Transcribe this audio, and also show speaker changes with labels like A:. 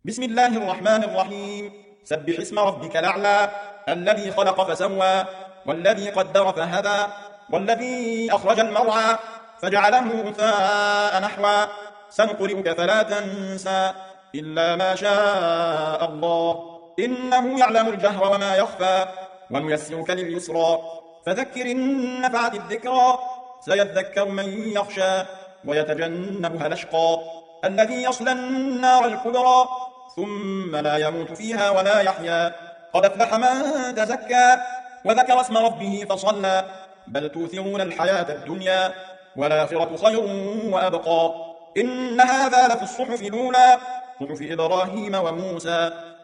A: بسم الله الرحمن الرحيم. سبح اسم ربك الأعلى الذي خلق فسوى والذي قدر فهدى والذي أخرج المرعى فجعله غثاء نحوا سنقرئك فلا تنسى إلا ما شاء الله إنه يعلم الجهر وما يخفى ونيسرك لليسرى فذكر إن نفعت الذكرى سيذكر من يخشى ويتجنبها الأشقى الذي يصلى النار الكبرى ثم لا يموت فيها ولا يحيا قد أفلح من تزكى وذكر اسم ربه فصلى بل توثرون الحياة الدنيا والآخرة خير وأبقى إن هذا لفي الصحف الأولى صحف إبراهيم وموسى